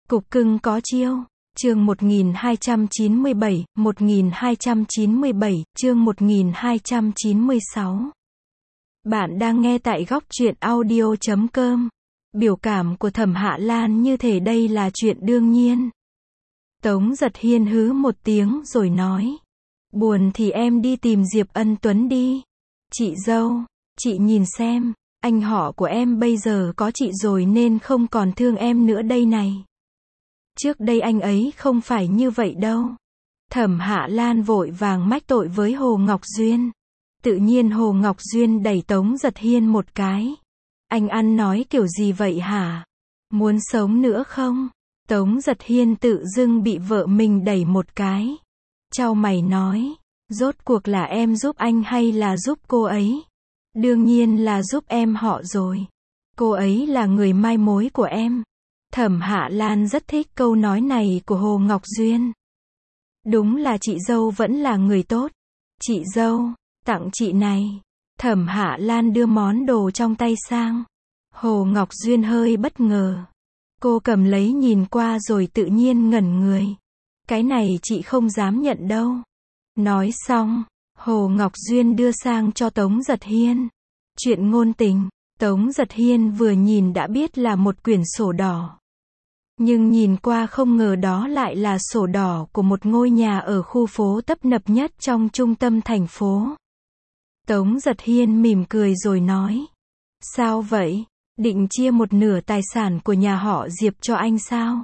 Cục cưng có chiêu. Chương 1297, 1297, chương 1296. Bạn đang nghe tại góc truyện audio.com. Biểu cảm của Thẩm Hạ Lan như thể đây là chuyện đương nhiên. Tống Giật Hiên hứ một tiếng rồi nói. Buồn thì em đi tìm Diệp Ân Tuấn đi. Chị dâu, chị nhìn xem, anh họ của em bây giờ có chị rồi nên không còn thương em nữa đây này. Trước đây anh ấy không phải như vậy đâu. Thẩm Hạ Lan vội vàng mách tội với Hồ Ngọc Duyên. Tự nhiên Hồ Ngọc Duyên đẩy Tống Giật Hiên một cái. Anh ăn nói kiểu gì vậy hả? Muốn sống nữa không? Tống Giật Hiên tự dưng bị vợ mình đẩy một cái. Chau mày nói. Rốt cuộc là em giúp anh hay là giúp cô ấy? Đương nhiên là giúp em họ rồi. Cô ấy là người mai mối của em. Thẩm Hạ Lan rất thích câu nói này của Hồ Ngọc Duyên. Đúng là chị dâu vẫn là người tốt. Chị dâu, tặng chị này. Thẩm Hạ Lan đưa món đồ trong tay sang. Hồ Ngọc Duyên hơi bất ngờ. Cô cầm lấy nhìn qua rồi tự nhiên ngẩn người. Cái này chị không dám nhận đâu. Nói xong, Hồ Ngọc Duyên đưa sang cho Tống Giật Hiên. Chuyện ngôn tình, Tống Giật Hiên vừa nhìn đã biết là một quyển sổ đỏ. Nhưng nhìn qua không ngờ đó lại là sổ đỏ của một ngôi nhà ở khu phố tấp nập nhất trong trung tâm thành phố. Tống Giật Hiên mỉm cười rồi nói. Sao vậy? Định chia một nửa tài sản của nhà họ Diệp cho anh sao?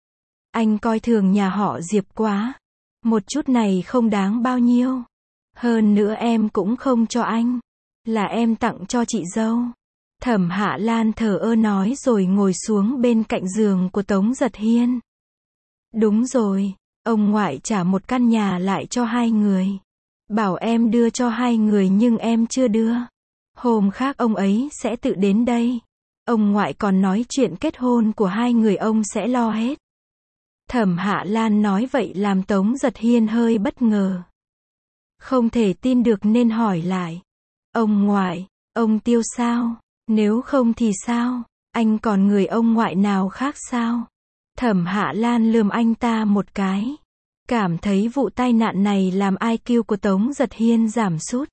Anh coi thường nhà họ Diệp quá. Một chút này không đáng bao nhiêu. Hơn nữa em cũng không cho anh. Là em tặng cho chị dâu. Thẩm Hạ Lan thờ ơ nói rồi ngồi xuống bên cạnh giường của Tống Giật Hiên. Đúng rồi, ông ngoại trả một căn nhà lại cho hai người. Bảo em đưa cho hai người nhưng em chưa đưa. Hôm khác ông ấy sẽ tự đến đây. Ông ngoại còn nói chuyện kết hôn của hai người ông sẽ lo hết. Thẩm Hạ Lan nói vậy làm Tống Giật Hiên hơi bất ngờ. Không thể tin được nên hỏi lại. Ông ngoại, ông Tiêu sao? Nếu không thì sao? Anh còn người ông ngoại nào khác sao? Thẩm Hạ Lan lườm anh ta một cái. Cảm thấy vụ tai nạn này làm IQ của Tống Giật Hiên giảm sút.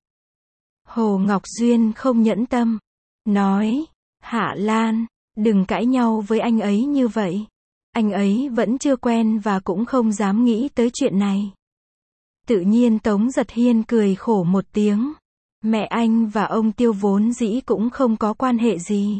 Hồ Ngọc Duyên không nhẫn tâm. Nói, Hạ Lan, đừng cãi nhau với anh ấy như vậy. Anh ấy vẫn chưa quen và cũng không dám nghĩ tới chuyện này. Tự nhiên Tống Giật Hiên cười khổ một tiếng. Mẹ anh và ông Tiêu vốn dĩ cũng không có quan hệ gì.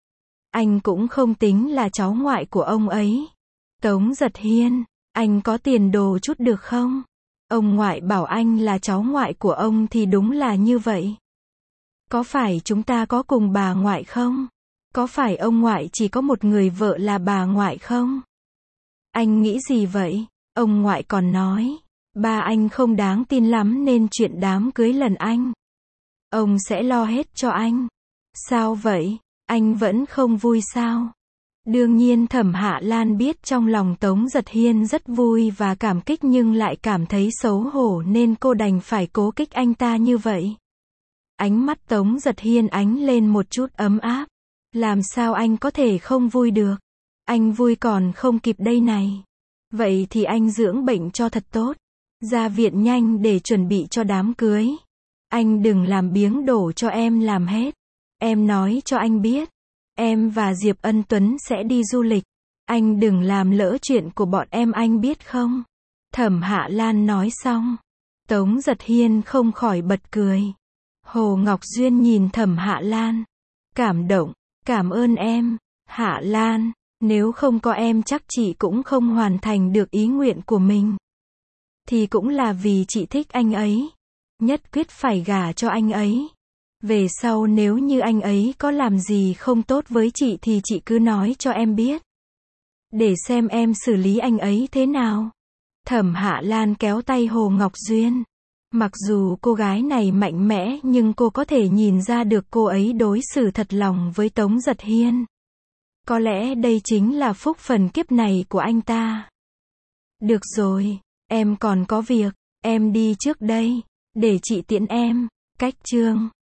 Anh cũng không tính là cháu ngoại của ông ấy. Tống Giật Hiên, anh có tiền đồ chút được không? Ông ngoại bảo anh là cháu ngoại của ông thì đúng là như vậy. Có phải chúng ta có cùng bà ngoại không? Có phải ông ngoại chỉ có một người vợ là bà ngoại không? Anh nghĩ gì vậy? Ông ngoại còn nói, ba anh không đáng tin lắm nên chuyện đám cưới lần anh. Ông sẽ lo hết cho anh. Sao vậy? Anh vẫn không vui sao? Đương nhiên Thẩm Hạ Lan biết trong lòng Tống Giật Hiên rất vui và cảm kích nhưng lại cảm thấy xấu hổ nên cô đành phải cố kích anh ta như vậy. Ánh mắt Tống Giật Hiên ánh lên một chút ấm áp. Làm sao anh có thể không vui được? Anh vui còn không kịp đây này. Vậy thì anh dưỡng bệnh cho thật tốt. Ra viện nhanh để chuẩn bị cho đám cưới. Anh đừng làm biếng đổ cho em làm hết. Em nói cho anh biết. Em và Diệp Ân Tuấn sẽ đi du lịch. Anh đừng làm lỡ chuyện của bọn em anh biết không? Thẩm Hạ Lan nói xong. Tống Giật Hiên không khỏi bật cười. Hồ Ngọc Duyên nhìn Thẩm Hạ Lan. Cảm động. Cảm ơn em, Hạ Lan. Nếu không có em chắc chị cũng không hoàn thành được ý nguyện của mình. Thì cũng là vì chị thích anh ấy. Nhất quyết phải gả cho anh ấy. Về sau nếu như anh ấy có làm gì không tốt với chị thì chị cứ nói cho em biết. Để xem em xử lý anh ấy thế nào. Thẩm Hạ Lan kéo tay Hồ Ngọc Duyên. Mặc dù cô gái này mạnh mẽ nhưng cô có thể nhìn ra được cô ấy đối xử thật lòng với Tống Giật Hiên. Có lẽ đây chính là phúc phần kiếp này của anh ta. Được rồi, em còn có việc, em đi trước đây, để chị tiễn em. Cách chương